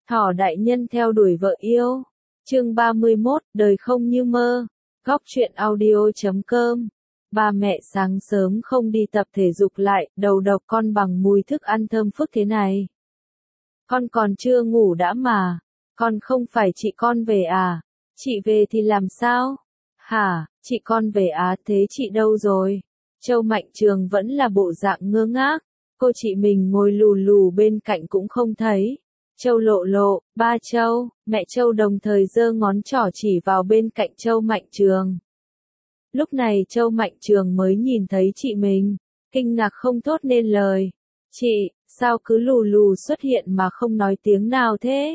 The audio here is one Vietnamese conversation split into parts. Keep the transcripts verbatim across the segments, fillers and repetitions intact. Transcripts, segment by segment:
Thỏ đại nhân theo đuổi vợ yêu. Chương ba mươi mốt, đời không như mơ. Góc truyện audio chấm com. Ba mẹ sáng sớm không đi tập thể dục lại, đầu độc con bằng mùi thức ăn thơm phức thế này. Con còn chưa ngủ đã mà. Con không phải chị con về à? Chị về thì làm sao? Hả, chị con về á, thế chị đâu rồi? Châu Mạnh Trường vẫn là bộ dạng ngơ ngác. Cô chị mình ngồi lù lù bên cạnh cũng không thấy. Châu Lộ Lộ, ba Châu, mẹ Châu đồng thời giơ ngón trỏ chỉ vào bên cạnh Châu Mạnh Trường. Lúc này Châu Mạnh Trường mới nhìn thấy chị mình, kinh ngạc không thốt nên lời. Chị, sao cứ lù lù xuất hiện mà không nói tiếng nào thế?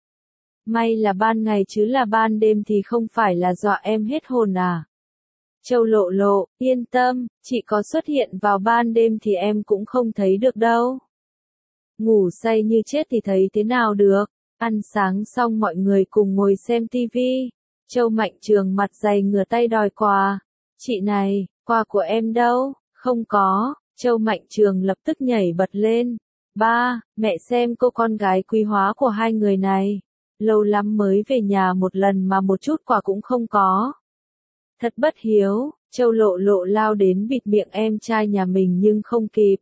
May là ban ngày chứ là ban đêm thì không phải là dọa em hết hồn à? Châu Lộ Lộ, yên tâm, chị có xuất hiện vào ban đêm thì em cũng không thấy được đâu. Ngủ say như chết thì thấy thế nào được. Ăn sáng xong mọi người cùng ngồi xem tivi. Châu Mạnh Trường mặt dày ngửa tay đòi quà. Chị này, quà của em đâu? Không có. Châu Mạnh Trường lập tức nhảy bật lên. Ba, mẹ xem cô con gái quý hóa của hai người này. Lâu lắm mới về nhà một lần mà một chút quà cũng không có. Thật bất hiếu. Châu Lộ Lộ lao đến bịt miệng em trai nhà mình nhưng không kịp.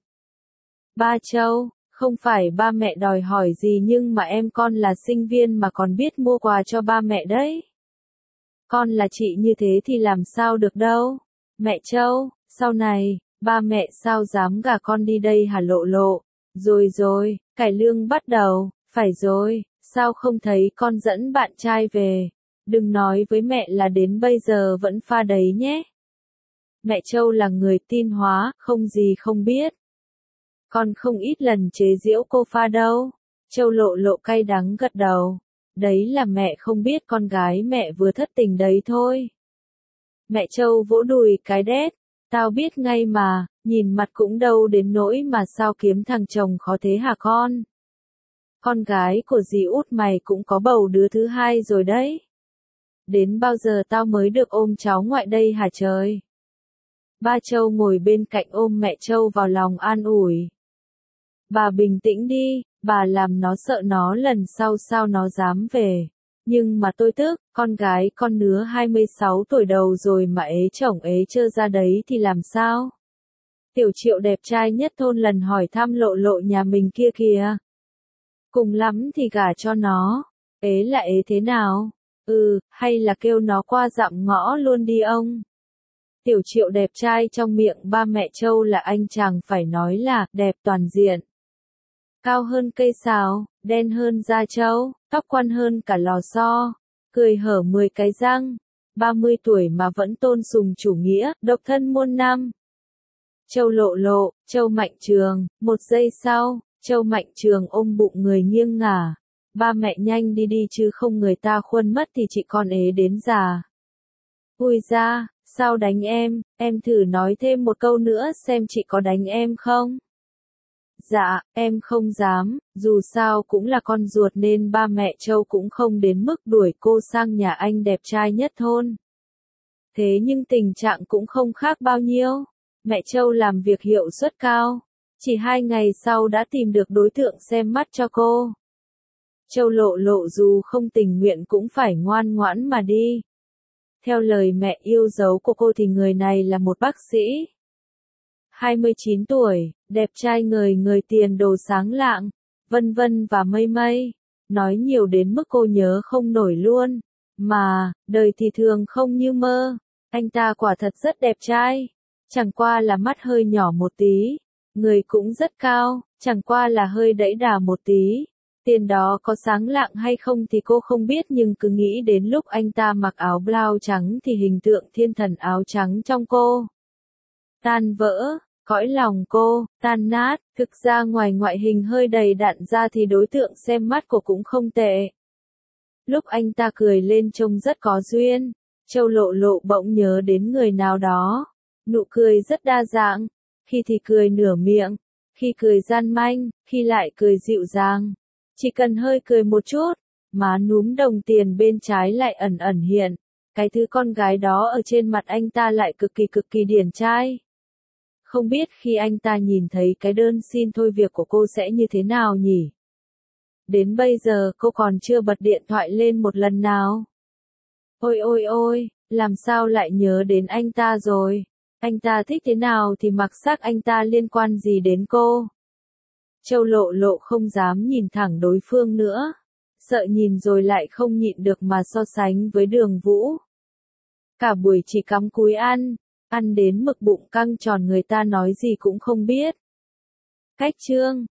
Ba Châu, không phải ba mẹ đòi hỏi gì nhưng mà em con là sinh viên mà còn biết mua quà cho ba mẹ đấy. Con là chị như thế thì làm sao được đâu. Mẹ Châu, sau này, ba mẹ sao dám gả con đi đây hả Lộ Lộ? Rồi rồi, cải lương bắt đầu, phải rồi, sao không thấy con dẫn bạn trai về? Đừng nói với mẹ là đến bây giờ vẫn pha đấy nhé. Mẹ Châu là người tin hóa, không gì không biết. Con không ít lần chế giễu cô pha đâu. Châu Lộ Lộ cay đắng gật đầu. Đấy là mẹ không biết con gái mẹ vừa thất tình đấy thôi. Mẹ Châu vỗ đùi cái đét. Tao biết ngay mà, nhìn mặt cũng đâu đến nỗi mà sao kiếm thằng chồng khó thế hả con? Con gái của dì út mày cũng có bầu đứa thứ hai rồi đấy. Đến bao giờ tao mới được ôm cháu ngoại đây hả trời? Ba Châu ngồi bên cạnh ôm mẹ Châu vào lòng an ủi. Bà bình tĩnh đi, bà làm nó sợ nó lần sau sao nó dám về. Nhưng mà tôi tức, con gái con nứa hai mươi sáu tuổi đầu rồi mà ế chồng ế chơ ra đấy thì làm sao? Tiểu Triệu đẹp trai nhất thôn lần hỏi thăm Lộ Lộ nhà mình kia kìa. Cùng lắm thì gả cho nó, ế là ế thế nào? Ừ, hay là kêu nó qua dặm ngõ luôn đi ông. Tiểu Triệu đẹp trai trong miệng ba mẹ Châu là anh chàng phải nói là đẹp toàn diện. Cao hơn cây sào, đen hơn da trâu, tóc quăn hơn cả lò xo, cười hở mười cái răng, ba mươi tuổi mà vẫn tôn sùng chủ nghĩa, độc thân muôn năm. Châu Lộ Lộ, Châu Mạnh Trường, một giây sau, Châu Mạnh Trường ôm bụng người nghiêng ngả. Ba mẹ nhanh đi đi chứ không người ta khuân mất thì chị con ế đến già. Ui ra, sao đánh em, em thử nói thêm một câu nữa xem chị có đánh em không? Dạ, em không dám, dù sao cũng là con ruột nên ba mẹ Châu cũng không đến mức đuổi cô sang nhà anh đẹp trai nhất thôn. Thế nhưng tình trạng cũng không khác bao nhiêu. Mẹ Châu làm việc hiệu suất cao. Chỉ hai ngày sau đã tìm được đối tượng xem mắt cho cô. Châu Lộ Lộ dù không tình nguyện cũng phải ngoan ngoãn mà đi. Theo lời mẹ yêu dấu của cô thì người này là một bác sĩ. hai mươi chín tuổi, đẹp trai ngời ngời tiền đồ sáng lạng, vân vân và mây mây. Nói nhiều đến mức cô nhớ không nổi luôn. Mà, đời thì thường không như mơ. Anh ta quả thật rất đẹp trai. Chẳng qua là mắt hơi nhỏ một tí. Người cũng rất cao, chẳng qua là hơi đẫy đà một tí. Tiền đó có sáng lạng hay không thì cô không biết nhưng cứ nghĩ đến lúc anh ta mặc áo blau trắng thì hình tượng thiên thần áo trắng trong cô tan vỡ, cõi lòng cô tan nát. Thực ra ngoài ngoại hình hơi đầy đặn ra thì đối tượng xem mắt của cũng không tệ. Lúc anh ta cười lên trông rất có duyên. Châu Lộ Lộ bỗng nhớ đến người nào đó. Nụ cười rất đa dạng, khi thì cười nửa miệng, khi cười gian manh, khi lại cười dịu dàng. Chỉ cần hơi cười một chút, má núm đồng tiền bên trái lại ẩn ẩn hiện. Cái thứ con gái đó ở trên mặt anh ta lại cực kỳ cực kỳ điển trai. Không biết khi anh ta nhìn thấy cái đơn xin thôi việc của cô sẽ như thế nào nhỉ? Đến bây giờ cô còn chưa bật điện thoại lên một lần nào. Ôi ôi ôi, làm sao lại nhớ đến anh ta rồi? Anh ta thích thế nào thì mặc xác anh ta liên quan gì đến cô? Châu Lộ Lộ không dám nhìn thẳng đối phương nữa. Sợ nhìn rồi lại không nhịn được mà so sánh với Đường Vũ. Cả buổi chỉ cắm cúi ăn, ăn đến mực bụng căng tròn người ta nói gì cũng không biết. Cách chương